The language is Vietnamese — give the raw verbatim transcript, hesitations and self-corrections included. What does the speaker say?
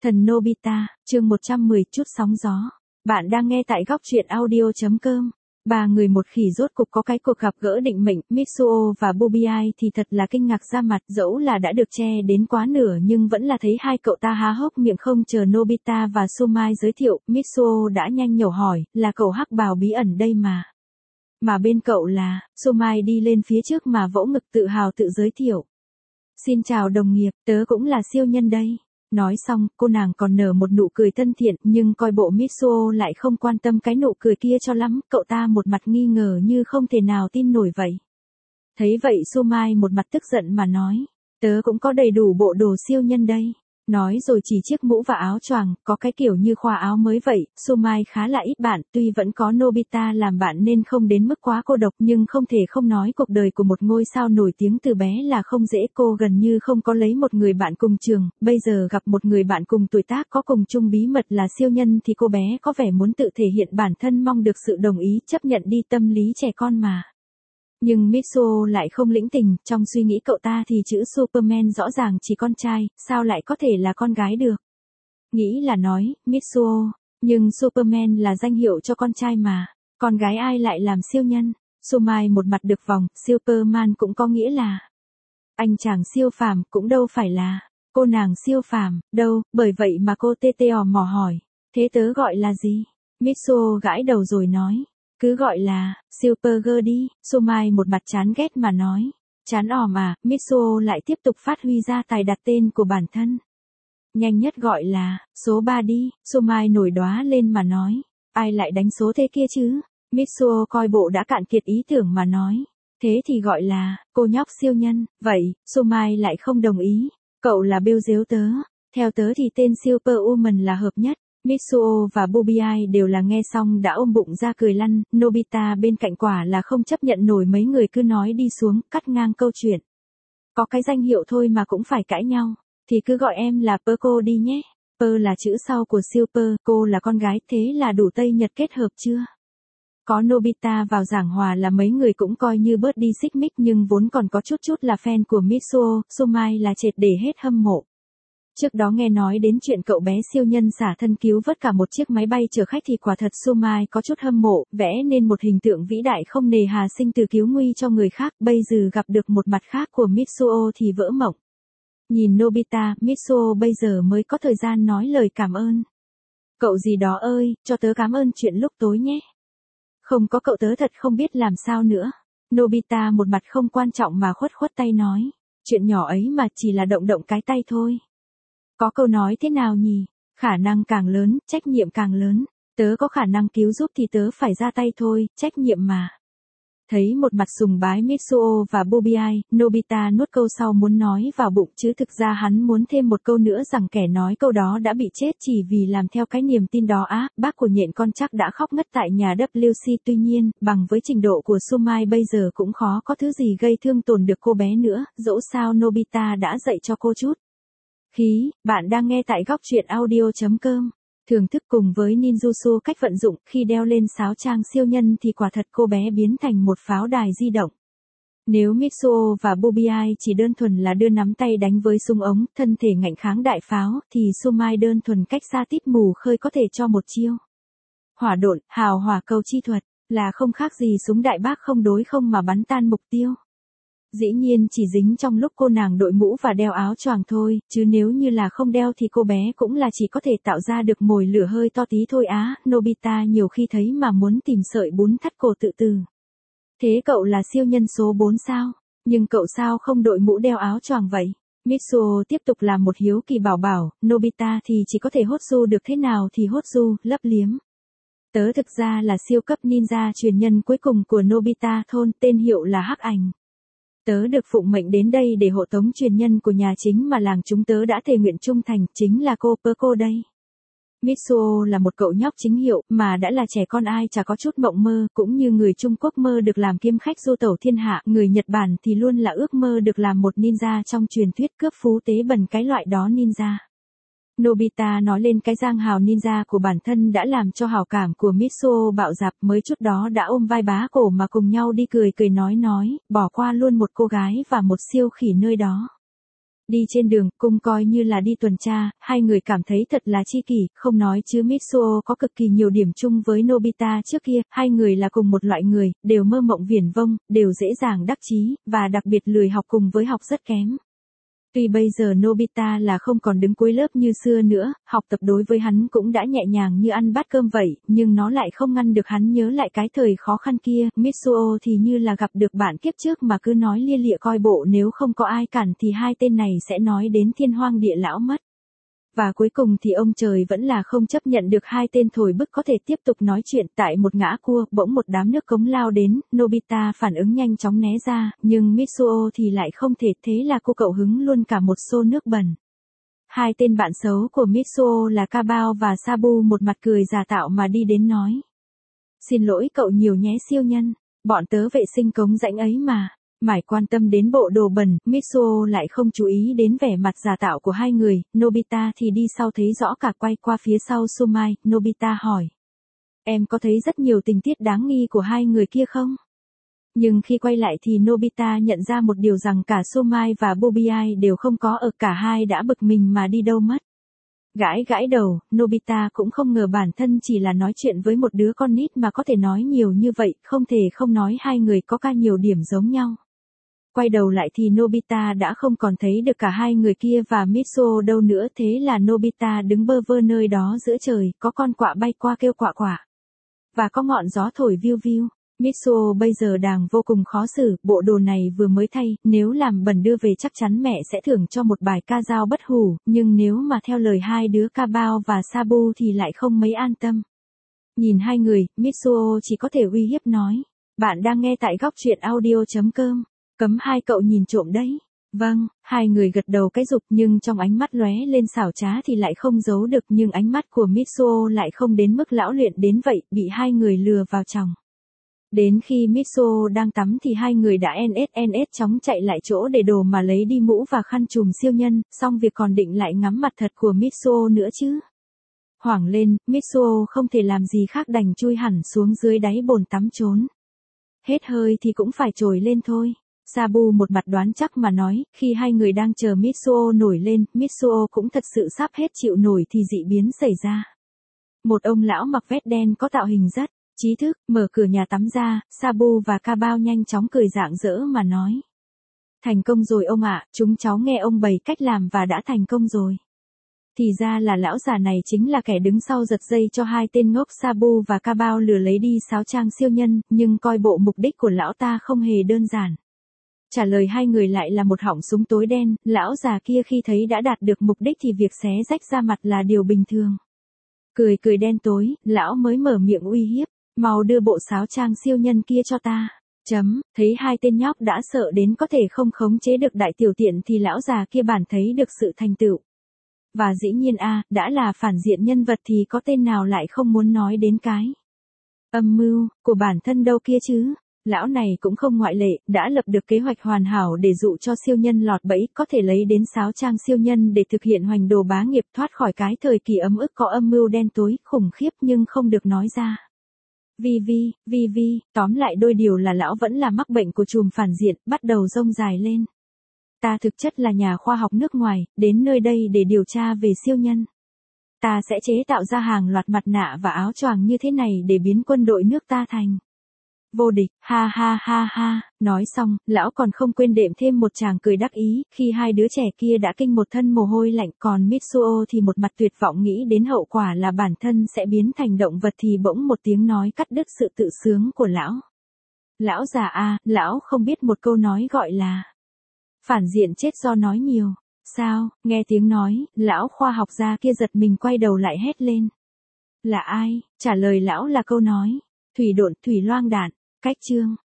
Thần Nobita, chương một trăm mười, chút sóng gió. Bạn đang nghe tại góc truyện audio.com. Ba người một khỉ rốt cục có cái cuộc gặp gỡ định mệnh, Mitsuo và Bubiai thì thật là kinh ngạc ra mặt, dẫu là đã được che đến quá nửa nhưng vẫn là thấy hai cậu ta há hốc miệng không chờ Nobita và Sumai giới thiệu, Mitsuo đã nhanh nhẩu hỏi, là cậu hắc bào bí ẩn đây mà. Mà bên cậu là, Sumai đi lên phía trước mà vỗ ngực tự hào tự giới thiệu. Xin chào đồng nghiệp, tớ cũng là siêu nhân đây. Nói xong, cô nàng còn nở một nụ cười thân thiện, nhưng coi bộ Mitsuo lại không quan tâm cái nụ cười kia cho lắm, cậu ta một mặt nghi ngờ như không thể nào tin nổi vậy. Thấy vậy Sumai một mặt tức giận mà nói, tớ cũng có đầy đủ bộ đồ siêu nhân đây. Nói rồi chỉ chiếc mũ và áo choàng, có cái kiểu như khoa áo mới vậy. Sumai khá là ít bạn, tuy vẫn có Nobita làm bạn nên không đến mức quá cô độc, nhưng không thể không nói cuộc đời của một ngôi sao nổi tiếng từ bé là không dễ. Cô gần như không có lấy một người bạn cùng trường, bây giờ gặp một người bạn cùng tuổi tác có cùng chung bí mật là siêu nhân thì cô bé có vẻ muốn tự thể hiện bản thân, mong được sự đồng ý, chấp nhận đi, tâm lý trẻ con mà. Nhưng Mitsuo lại không lĩnh tình, trong suy nghĩ cậu ta thì chữ Superman rõ ràng chỉ con trai, sao lại có thể là con gái được. Nghĩ là nói, Mitsuo, nhưng Superman là danh hiệu cho con trai mà, con gái ai lại làm siêu nhân. Sumai một mặt được vòng, Superman cũng có nghĩa là anh chàng siêu phàm, cũng đâu phải là cô nàng siêu phàm, đâu, bởi vậy mà cô tê tê ò mò hỏi, thế tớ gọi là gì? Mitsuo gãi đầu rồi nói, cứ gọi là Supergirl đi. Sumai một mặt chán ghét mà nói, chán ỏm à. Mitsuo lại tiếp tục phát huy ra tài đặt tên của bản thân. Nhanh nhất gọi là số ba đi. Sumai nổi đoá lên mà nói, ai lại đánh số thế kia chứ? Mitsuo coi bộ đã cạn kiệt ý tưởng mà nói, thế thì gọi là cô nhóc siêu nhân. Vậy, Sumai lại không đồng ý, cậu là bêu dếu tớ, theo tớ thì tên Superwoman là hợp nhất. Mitsuo và Bubiai đều là nghe xong đã ôm bụng ra cười lăn. Nobita bên cạnh quả là không chấp nhận nổi mấy người cứ nói đi xuống, cắt ngang câu chuyện. Có cái danh hiệu thôi mà cũng phải cãi nhau, thì cứ gọi em là Perko đi nhé. Per là chữ sau của Super, cô là con gái, thế là đủ Tây Nhật kết hợp chưa? Có Nobita vào giảng hòa là mấy người cũng coi như bớt đi xích mích, nhưng vốn còn có chút chút là fan của Mitsuo. Sumai là triệt để hết hâm mộ. Trước đó nghe nói đến chuyện cậu bé siêu nhân xả thân cứu vớt cả một chiếc máy bay chở khách thì quả thật Sumai có chút hâm mộ, vẽ nên một hình tượng vĩ đại không nề hà sinh từ cứu nguy cho người khác, bây giờ gặp được một mặt khác của Mitsuo thì vỡ mộng. Nhìn Nobita, Mitsuo bây giờ mới có thời gian nói lời cảm ơn. Cậu gì đó ơi, cho tớ cảm ơn chuyện lúc tối nhé. Không có cậu tớ thật không biết làm sao nữa. Nobita một mặt không quan trọng mà khuất khuất tay nói, chuyện nhỏ ấy mà, chỉ là động động cái tay thôi. Có câu nói thế nào nhỉ? Khả năng càng lớn, trách nhiệm càng lớn. Tớ có khả năng cứu giúp thì tớ phải ra tay thôi, trách nhiệm mà. Thấy một mặt sùng bái Mitsuo và Bubiai, Nobita nuốt câu sau muốn nói vào bụng, chứ thực ra hắn muốn thêm một câu nữa rằng kẻ nói câu đó đã bị chết chỉ vì làm theo cái niềm tin đó á. Bác của nhện con chắc đã khóc ngất tại nhà W C, tuy nhiên, bằng với trình độ của Sumai bây giờ cũng khó có thứ gì gây thương tổn được cô bé nữa, dẫu sao Nobita đã dạy cho cô chút khí. Bạn đang nghe tại góc truyện audio.com. Thưởng thức cùng với ninjutsu cách vận dụng, khi đeo lên sáo trang siêu nhân thì quả thật cô bé biến thành một pháo đài di động. Nếu Mitsuo và Bubiai chỉ đơn thuần là đưa nắm tay đánh với súng ống, thân thể ngạnh kháng đại pháo, thì Sumai đơn thuần cách xa tít mù khơi có thể cho một chiêu hỏa độn, hào hỏa cầu chi thuật, là không khác gì súng đại bác không đối không mà bắn tan mục tiêu. Dĩ nhiên chỉ dính trong lúc cô nàng đội mũ và đeo áo choàng thôi, chứ nếu như là không đeo thì cô bé cũng là chỉ có thể tạo ra được mồi lửa hơi to tí thôi á. Nobita nhiều khi thấy mà muốn tìm sợi bún thắt cổ tự tử. Thế cậu là siêu nhân số bốn sao? Nhưng cậu sao không đội mũ đeo áo choàng vậy? Mitsuo tiếp tục làm một hiếu kỳ bảo bảo, Nobita thì chỉ có thể hốt du được thế nào thì hốt du, lấp liếm. Tớ thực ra là siêu cấp ninja truyền nhân cuối cùng của Nobita thôn, tên hiệu là Hắc Ảnh. Tớ được phụng mệnh đến đây để hộ tống truyền nhân của nhà chính mà làng chúng tớ đã thề nguyện trung thành, chính là cô Perko đây. Mitsuo là một cậu nhóc chính hiệu, mà đã là trẻ con ai chả có chút mộng mơ, cũng như người Trung Quốc mơ được làm kiếm khách du tẩu thiên hạ, người Nhật Bản thì luôn là ước mơ được làm một ninja trong truyền thuyết cướp phú tế bần cái loại đó ninja. Nobita nói lên cái giang hào ninja của bản thân đã làm cho hảo cảm của Mitsuo bạo dạp, mới chút đó đã ôm vai bá cổ mà cùng nhau đi cười cười nói nói, bỏ qua luôn một cô gái và một siêu khỉ nơi đó. Đi trên đường, cung coi như là đi tuần tra, hai người cảm thấy thật là chi kỷ, không nói chứ Mitsuo có cực kỳ nhiều điểm chung với Nobita trước kia, hai người là cùng một loại người, đều mơ mộng viển vông, đều dễ dàng đắc chí, và đặc biệt lười học cùng với học rất kém. Tuy bây giờ Nobita là không còn đứng cuối lớp như xưa nữa, học tập đối với hắn cũng đã nhẹ nhàng như ăn bát cơm vậy, nhưng nó lại không ngăn được hắn nhớ lại cái thời khó khăn kia, Mitsuo thì như là gặp được bạn kiếp trước mà cứ nói lia lịa coi bộ nếu không có ai cản thì hai tên này sẽ nói đến thiên hoang địa lão mất. Và cuối cùng thì ông trời vẫn là không chấp nhận được hai tên thổi bức có thể tiếp tục nói chuyện tại một ngã cua, bỗng một đám nước cống lao đến, Nobita phản ứng nhanh chóng né ra, nhưng Mitsuo thì lại không thể, thế là cô cậu hứng luôn cả một xô nước bẩn. Hai tên bạn xấu của Mitsuo là Kabao và Sabu một mặt cười giả tạo mà đi đến nói. Xin lỗi cậu nhiều nhé siêu nhân, bọn tớ vệ sinh cống rãnh ấy mà. Mải quan tâm đến bộ đồ bẩn, Mitsuo lại không chú ý đến vẻ mặt giả tạo của hai người, Nobita thì đi sau thấy rõ cả, quay qua phía sau Sumai, Nobita hỏi. Em có thấy rất nhiều tình tiết đáng nghi của hai người kia không? Nhưng khi quay lại thì Nobita nhận ra một điều rằng cả Sumai và Bobiai đều không có ở, cả hai đã bực mình mà đi đâu mất. Gãi gãi đầu, Nobita cũng không ngờ bản thân chỉ là nói chuyện với một đứa con nít mà có thể nói nhiều như vậy, không thể không nói hai người có cả nhiều điểm giống nhau. Quay đầu lại thì Nobita đã không còn thấy được cả hai người kia và Mitsuo đâu nữa, thế là Nobita đứng bơ vơ nơi đó giữa trời, có con quạ bay qua kêu quạ quạ. Và có ngọn gió thổi viu viu. Mitsuo bây giờ đang vô cùng khó xử, bộ đồ này vừa mới thay, nếu làm bẩn đưa về chắc chắn mẹ sẽ thưởng cho một bài ca dao bất hủ, nhưng nếu mà theo lời hai đứa Kabao và Sabu thì lại không mấy an tâm. Nhìn hai người, Mitsuo chỉ có thể uy hiếp nói. Bạn đang nghe tại góc truyện audio chấm com. Cấm hai cậu nhìn trộm đấy. Vâng, hai người gật đầu cái dục nhưng trong ánh mắt lóe lên xảo trá thì lại không giấu được, nhưng ánh mắt của Mitsuo lại không đến mức lão luyện đến vậy, bị hai người lừa vào chòng. Đến khi Mitsuo đang tắm thì hai người đã ns ns chóng chạy lại chỗ để đồ mà lấy đi mũ và khăn trùm siêu nhân, xong việc còn định lại ngắm mặt thật của Mitsuo nữa chứ. Hoảng lên, Mitsuo không thể làm gì khác đành chui hẳn xuống dưới đáy bồn tắm trốn. Hết hơi thì cũng phải trồi lên thôi. Sabu một mặt đoán chắc mà nói, khi hai người đang chờ Mitsuo nổi lên, Mitsuo cũng thật sự sắp hết chịu nổi thì dị biến xảy ra. Một ông lão mặc vest đen có tạo hình rất trí thức, mở cửa nhà tắm ra, Sabu và Kabao nhanh chóng cười rạng rỡ mà nói. Thành công rồi ông ạ, chúng cháu nghe ông bày cách làm và đã thành công rồi. Thì ra là lão già này chính là kẻ đứng sau giật dây cho hai tên ngốc Sabu và Kabao lừa lấy đi sáo trang siêu nhân, nhưng coi bộ mục đích của lão ta không hề đơn giản. Trả lời hai người lại là một họng súng tối đen, lão già kia khi thấy đã đạt được mục đích thì việc xé rách da mặt là điều bình thường. Cười cười đen tối, lão mới mở miệng uy hiếp, mau đưa bộ sáo trang siêu nhân kia cho ta. Chấm, thấy hai tên nhóc đã sợ đến có thể không khống chế được đại tiểu tiện thì lão già kia bản thấy được sự thành tựu. Và dĩ nhiên a, à, đã là phản diện nhân vật thì có tên nào lại không muốn nói đến cái âm mưu của bản thân đâu kia chứ. Lão này cũng không ngoại lệ, đã lập được kế hoạch hoàn hảo để dụ cho siêu nhân lọt bẫy, có thể lấy đến sáo trang siêu nhân để thực hiện hoành đồ bá nghiệp, thoát khỏi cái thời kỳ ấm ức có âm mưu đen tối, khủng khiếp nhưng không được nói ra. Vi vi, vi vi, tóm lại đôi điều là lão vẫn là mắc bệnh của chùm phản diện, bắt đầu rông dài lên. Ta thực chất là nhà khoa học nước ngoài, đến nơi đây để điều tra về siêu nhân. Ta sẽ chế tạo ra hàng loạt mặt nạ và áo choàng như thế này để biến quân đội nước ta thành vô địch, ha ha ha ha, nói xong, lão còn không quên đệm thêm một tràng cười đắc ý, khi hai đứa trẻ kia đã kinh một thân mồ hôi lạnh, còn Mitsuo thì một mặt tuyệt vọng nghĩ đến hậu quả là bản thân sẽ biến thành động vật thì bỗng một tiếng nói cắt đứt sự tự sướng của lão. Lão già a, lão không biết một câu nói gọi là phản diện chết do nói nhiều. Sao, nghe tiếng nói, lão khoa học gia kia giật mình quay đầu lại hét lên. Là ai? Trả lời lão là câu nói, thủy độn, thủy loang đạn. Cách chương